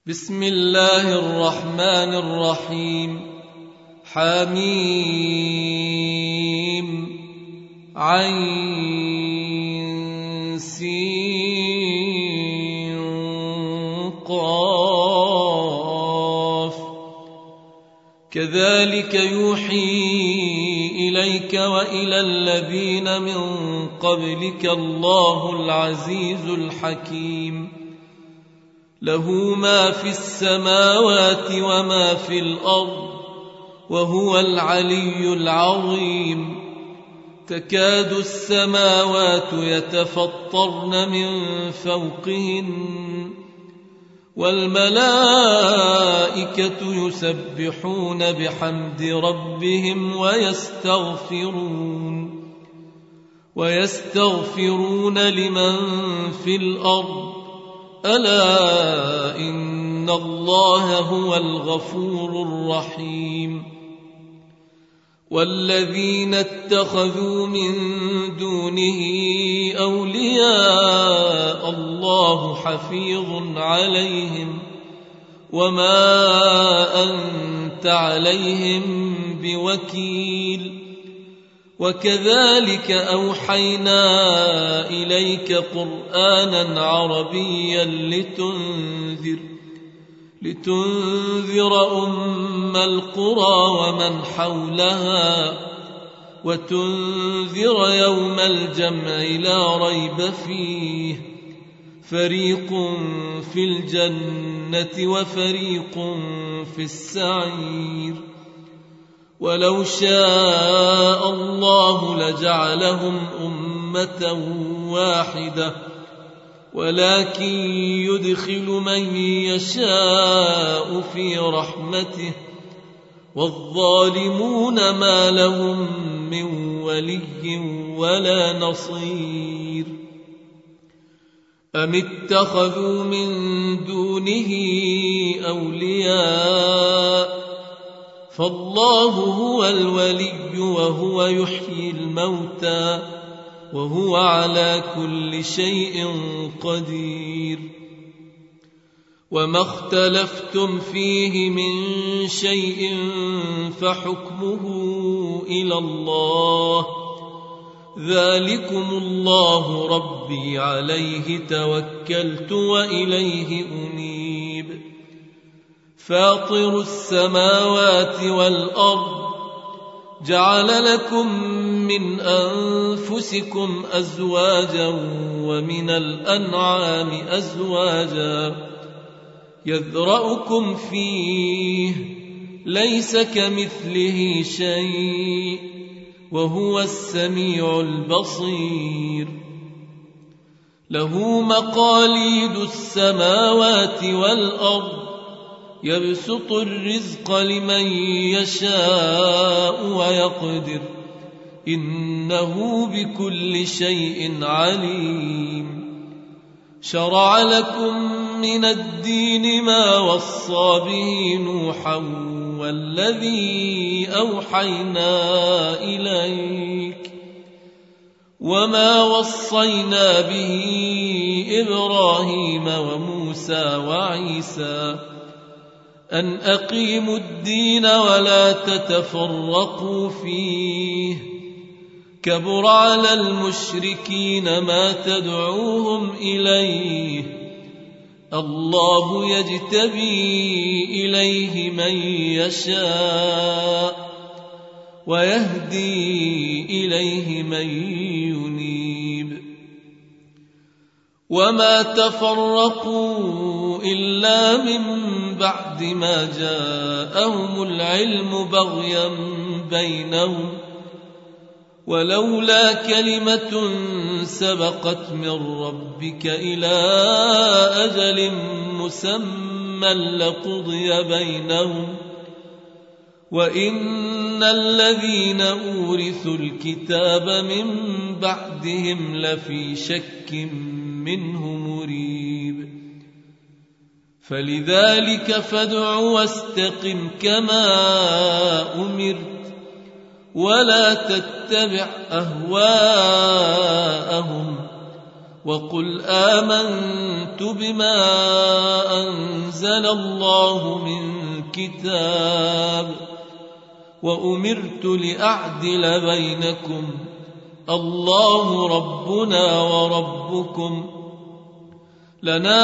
بسم الله الرحمن الرحيم. حميم عين سين قاف. كذلك يوحي إليك وإلى الذين من قبلك الله العزيز الحكيم. له ما في السماوات وما في الأرض وهو العلي العظيم. تكاد السماوات يتفطرن من فوقهن والملائكة يسبحون بحمد ربهم ويستغفرون لمن في الأرض ألا إن الله هو الغفور الرحيم. والذين اتخذوا من دونه أولياء الله حفيظ عليهم وما أنت عليهم بوكيل. وكذلك أوحينا إليك قرآنا عربيا لتنذر أم القرى ومن حولها وتنذر يوم الجمع لا ريب فيه. فريق في الجنة وفريق في السعير. ولو شاء الله لجعلهم أمة واحدة ولكن يدخل من يشاء في رحمته والظالمون ما لهم من ولي ولا نصير. أم اتخذوا من دونه أولياء فالله هو الولي وهو يحيي الموتى وهو على كل شيء قدير. وما اختلفتم فيه من شيء فحكمه إلى الله. ذلكم الله ربي عليه توكلت وإليه أنيب. فاطر السماوات والأرض جعل لكم من أنفسكم أزواجا ومن الأنعام أزواجا يذرأكم فيه ليس كمثله شيء وهو السميع البصير. له مقاليد السماوات والأرض يبسط الرزق لمن يشاء ويقدر إنه بكل شيء عليم. شرع لكم من الدين ما وصى به نوحا والذي أوحينا إليك وما وصينا به إبراهيم وموسى وعيسى أن أقيموا الدين ولا تتفرقوا فيه. كبر على المشركين ما تدعوهم إليه. الله يجتبي إليه من يشاء ويهدي إليه من ينيب. وما تفرقوا إلا من بعد ما جاءهم العلم بغيا بينهم ولولا كلمة سبقت من ربك إلى أجل مسمى لقضي بينهم وإن الذين أورثوا الكتاب من بعدهم لفي شك منه مريب. فلذلك فادع واستقم كما أمرت ولا تتبع أهواءهم وقل آمنت بما أنزل أنزل الله من كتاب وأمرت لأعدل بينكم الله ربنا وربكم لنا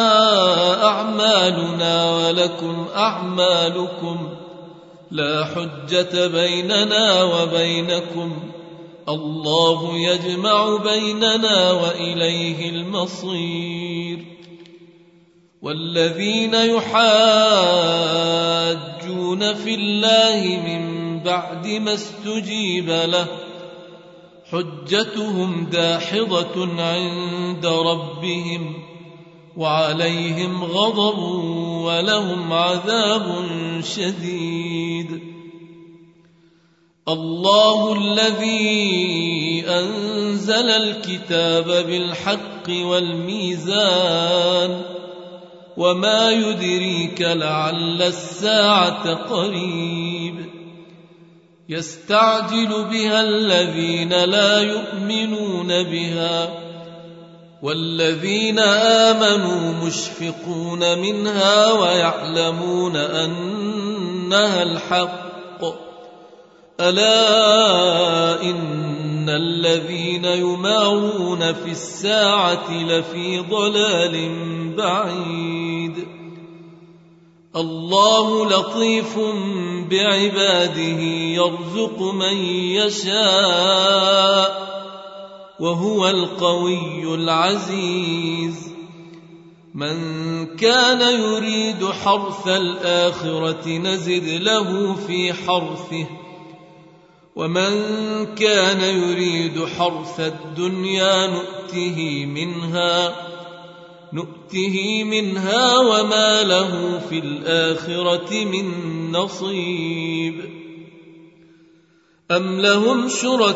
أعمالنا ولكم أعمالكم لا حجة بيننا وبينكم الله يجمع بيننا وإليه المصير. والذين يحاجون في الله من بعد ما استجيب له حجتهم داحضة عند ربهم وعليهم غضب ولهم عذاب شديد. الله الذي أنزل الكتاب بالحق والميزان وما يدريك لعل الساعة قريب يستعجل بها الذين لا يؤمنون بها والذين آمنوا مشفقون منها ويعلمون أنها الحق ألا إن الذين يمارون في الساعة لفي ضلال بعيد. الله لطيف بعباده يرزق من يشاء وهو القوي العزيز. من كان يريد حرث الآخرة نزد له في حرثه ومن كان يريد حرث الدنيا نؤته منها وما له في الآخرة من نصيب. أم لهم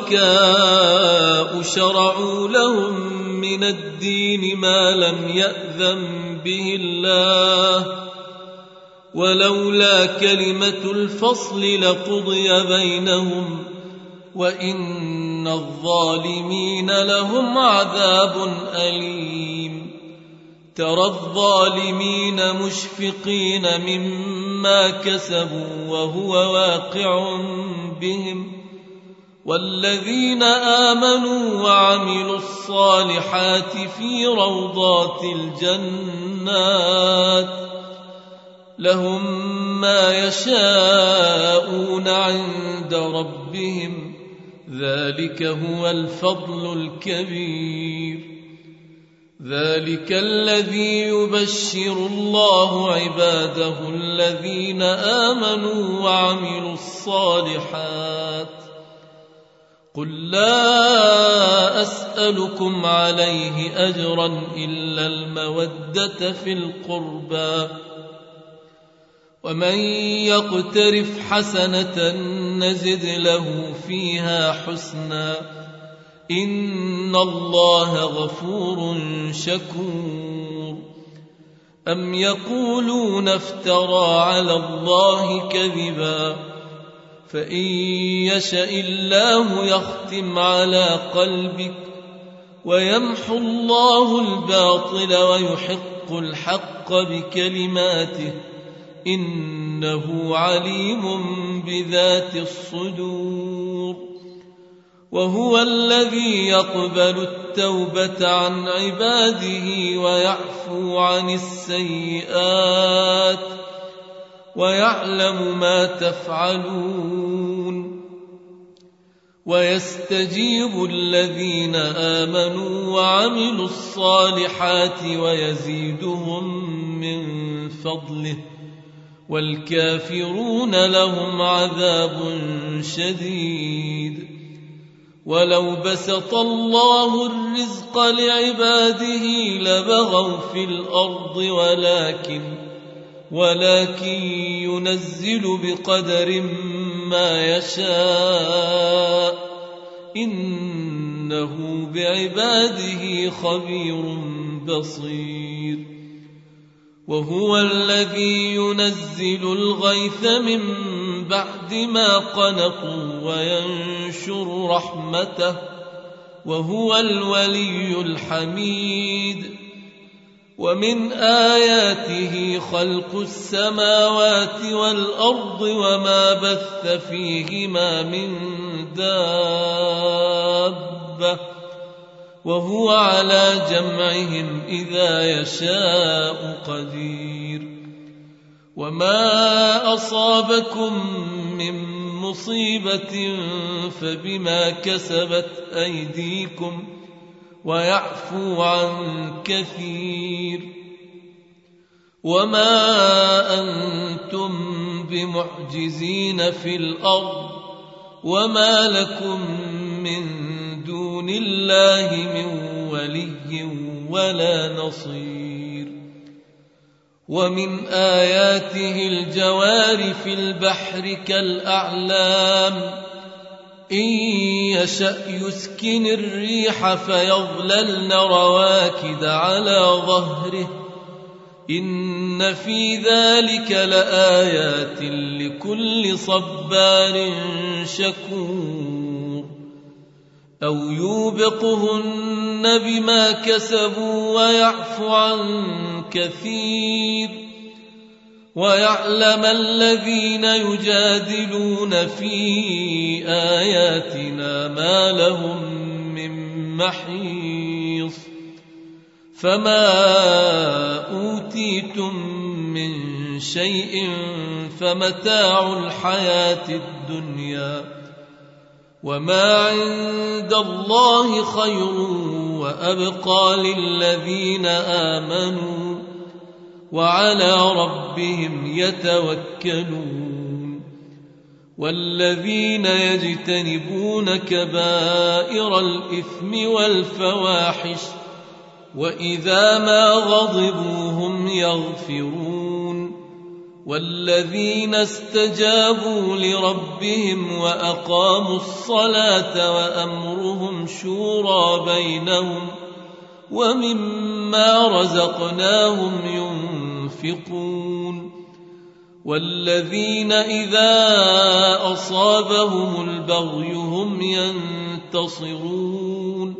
شركاء شرعوا لهم من الدين ما لم يأذن به الله ولولا كلمة الفصل لقضي بينهم وإن الظالمين لهم عذاب أليم. ترى الظالمين مشفقين مما كسبوا وهو واقع بهم والذين آمنوا وعملوا الصالحات في روضات الجنات لهم ما يشاءون عند ربهم ذلك هو الفضل الكبير. ذلك الذي يبشر الله عباده الذين آمنوا وعملوا الصالحات. قل لا أسألكم عليه أجرا إلا المودة في القربى ومن يقترف حسنة نزد له فيها حسنا إن الله غفور شكور. أم يقولون افترى على الله كذبا فإن يشأ الله يختم على قلبك ويمحو الله الباطل ويحق الحق بكلماته إنه عليم بذات الصدور. وهو الذي يقبل التوبة عن عباده ويعفو عن السيئات ويعلم ما تفعلون. ويستجيب الذين آمنوا وعملوا الصالحات ويزيدهم من فضله والكافرون لهم عذاب شديد. ولو بسط الله الرزق لعباده لبغوا في الأرض ولكن ينزل بقدر ما يشاء إنه بعباده خبير بصير. وهو الذي ينزل الغيث من بعد ما قنطوا وينشر رحمته وهو الولي الحميد. ومن آياته خلق السماوات والأرض وما بث فيهما من دابة وهو على جمعهم إذا يشاء قدير وما أصابكم من مصيبة فبما كسبت أيديكم ويعفو عن كثير وما أنتم بمعجزين في الأرض وما لكم من دون الله من ولي ولا نصير ومن آياته الجوار في البحر كالأعلام إن يشأ يسكن الريح فيظللن رواكد على ظهره إن في ذلك لآيات لكل صبار شكور أو يوبقهن بما كسبوا ويعفو عن كثير ويعلم الذين يجادلون في آياتنا ما لهم من محيص فما أوتيتم من شيء فمتاع الحياة الدنيا وما عند الله خير وأبقى للذين آمنوا وعلى ربهم يتوكلون والذين يجتنبون كبائر الإثم والفواحش وإذا ما غضبوا هم يغفرون والذين استجابوا لربهم وأقاموا الصلاة وأمرهم شورى بينهم ومما رزقناهم ينفقون والذين إذا أصابهم البغي هم ينتصرون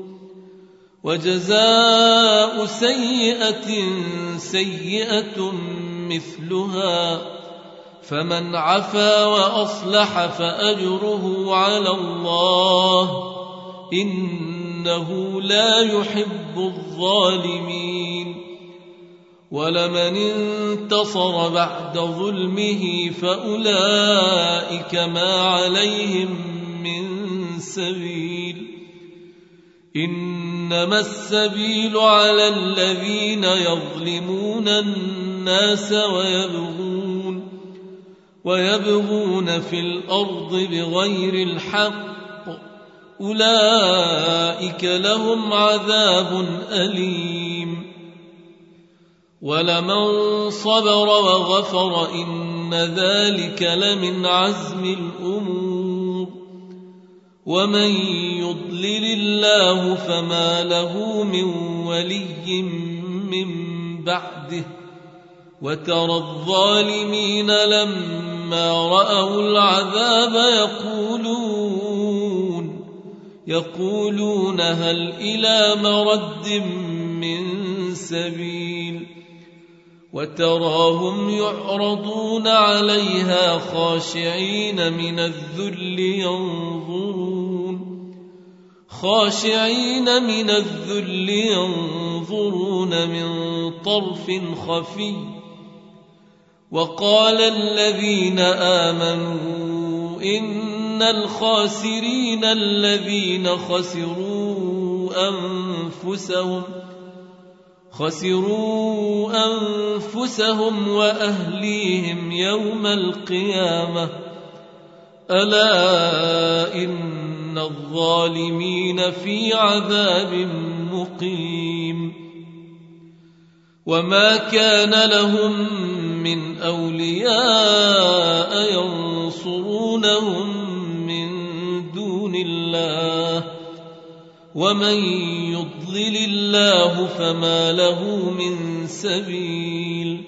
وجزاء سيئة سيئة مثلها فمن عفا وأصلح فأجره على الله إنه لا يحب الظالمين ولمن انتصر بعد ظلمه فأولئك ما عليهم من سبيل إنما السبيل على الذين يظلمون الناس ويبغون في الأرض بغير الحق أولئك لهم عذاب أليم ولمن صبر وغفر إن ذلك لمن عزم الأمور ومن يضلل الله فما له من ولي من بعده وترى الظالمين لما رأوا العذاب يقولون هل إلى مرد من سبيل وتراهم يعرضون عليها خاشعين من الذل ينظرون من طرف خفي وقال الذين آمنوا إن الخاسرين الذين خسروا أنفسهم وأهليهم يوم القيامة ألا إن الظالمين في عذاب مقيم وما كان لهم من أولياء ينصرونهم من دون الله ومن يضلل الله فما له من سبيل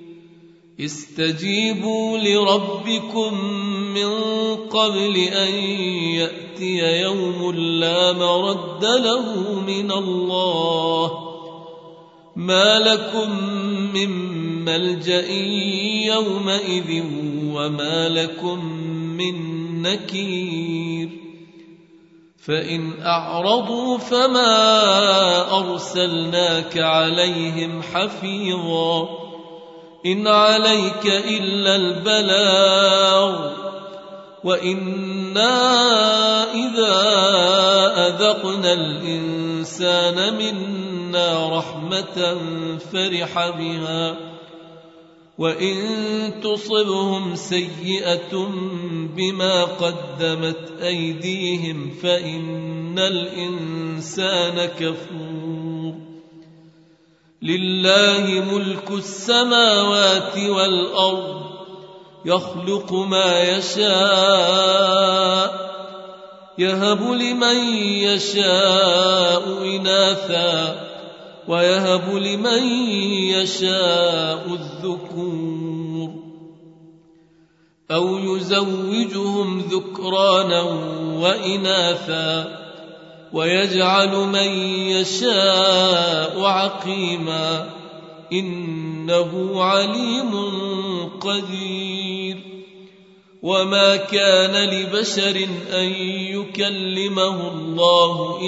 استجيبوا لربكم من قبل أن يأتي يوم لا مرد له من الله ما لكم من ملجأ يومئذ وما لكم من نكير فإن أعرضوا فما أرسلناك عليهم حفيظا إن عليك إلا البلاغ وإنا إذا أذقنا الإنسان منا رحمة فرح بها وإن تصبهم سيئة بما قدمت أيديهم فإن الإنسان كفور لله ملك السماوات والأرض يخلق ما يشاء يهب لمن يشاء إناثا ويهب لمن يشاء الذكور أو يزوجهم ذكرانا وإناثا ويجعل من يشاء عقيما إنه عليم قدير وما كان لبشر أن يكلمه الله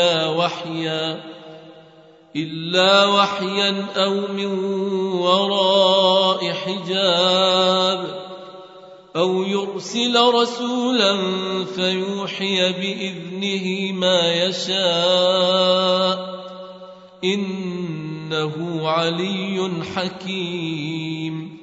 إلا وحيا أو من وراء حجاب أو يرسل رسولا فيوحي بإذنه ما يشاء إنه علي حكيم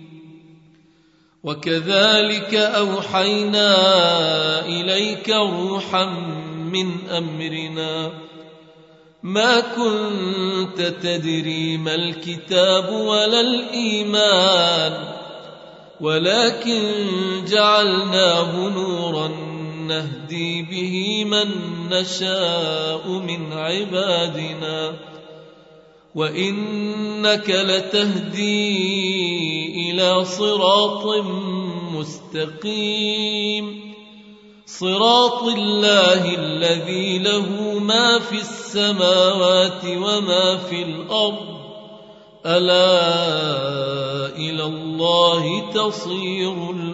وكذلك أوحينا إليك روحا من أمرنا ما كنت تدري ما الكتاب ولا الإيمان ولكن جعلناه نورا نهدي به من نشاء من عبادنا وإنك لتهدي إلى صراط مستقيم صراط الله الذي له ما في السماوات وما في الأرض ألا إلى الله تصير